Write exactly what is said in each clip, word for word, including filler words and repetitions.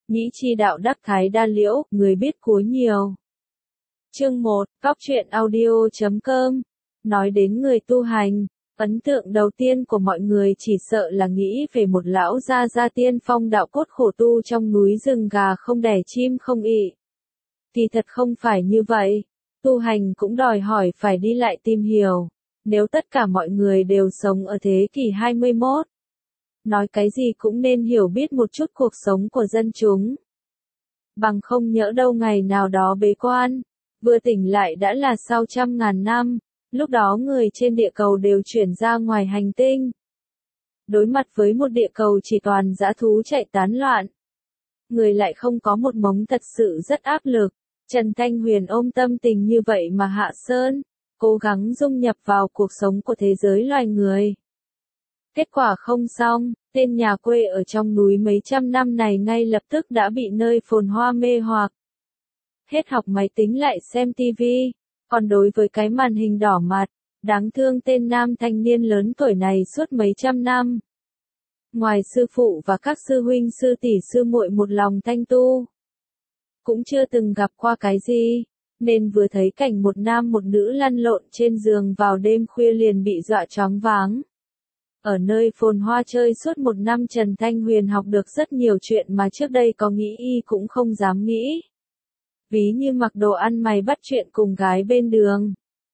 Nhĩ chi đạo đắc thái đa liễu, người biết cối nhiều. Chương một, Góc truyện audio chấm com. Nói đến người tu hành, ấn tượng đầu tiên của mọi người chỉ sợ là nghĩ về một lão gia gia tiên phong đạo cốt khổ tu trong núi rừng gà không đẻ chim không ị. Thì thật không phải như vậy, tu hành cũng đòi hỏi phải đi lại tìm hiểu. Nếu tất cả mọi người đều sống ở thế kỷ hai mươi mốt, nói cái gì cũng nên hiểu biết một chút cuộc sống của dân chúng. Bằng không nhỡ đâu ngày nào đó bế quan, vừa tỉnh lại đã là sau trăm ngàn năm, lúc đó người trên địa cầu đều chuyển ra ngoài hành tinh. Đối mặt với một địa cầu chỉ toàn dã thú chạy tán loạn, người lại không có một mống thật sự rất áp lực. Trần Thanh Huyền ôm tâm tình như vậy mà hạ sơn, cố gắng dung nhập vào cuộc sống của thế giới loài người. Kết quả không xong, tên nhà quê ở trong núi mấy trăm năm này ngay lập tức đã bị nơi phồn hoa mê hoặc. Hết học máy tính lại xem tivi, còn đối với cái màn hình đỏ mặt, đáng thương tên nam thanh niên lớn tuổi này suốt mấy trăm năm. Ngoài sư phụ và các sư huynh sư tỷ sư muội một lòng thanh tu, cũng chưa từng gặp qua cái gì, nên vừa thấy cảnh một nam một nữ lăn lộn trên giường vào đêm khuya liền bị dọa choáng váng. Ở nơi phồn hoa chơi suốt một năm, Trần Thanh Huyền học được rất nhiều chuyện mà trước đây có nghĩ y cũng không dám nghĩ. Ví như mặc đồ ăn mày bắt chuyện cùng gái bên đường.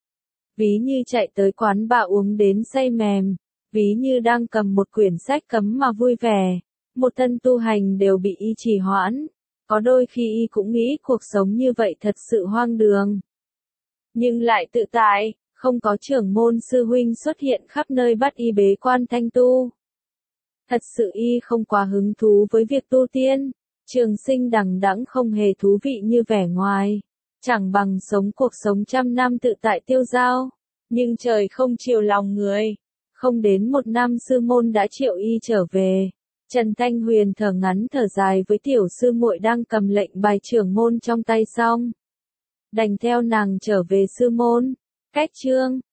Ví như chạy tới quán bar uống đến say mềm. Ví như đang cầm một quyển sách cấm mà vui vẻ. Một thân tu hành đều bị y trì hoãn. Có đôi khi y cũng nghĩ cuộc sống như vậy thật sự hoang đường. Nhưng lại tự tại, không có trưởng môn sư huynh xuất hiện khắp nơi bắt y bế quan thanh tu. Thật sự y không quá hứng thú với việc tu tiên, trường sinh đằng đẵng không hề thú vị như vẻ ngoài. Chẳng bằng sống cuộc sống trăm năm tự tại tiêu dao. Nhưng trời không chiều lòng người. Không đến một năm sư môn đã triệu y trở về. Trần Thanh Huyền thở ngắn thở dài với tiểu sư muội đang cầm lệnh bài trưởng môn trong tay xong. Đành theo nàng trở về sư môn. Cách chương,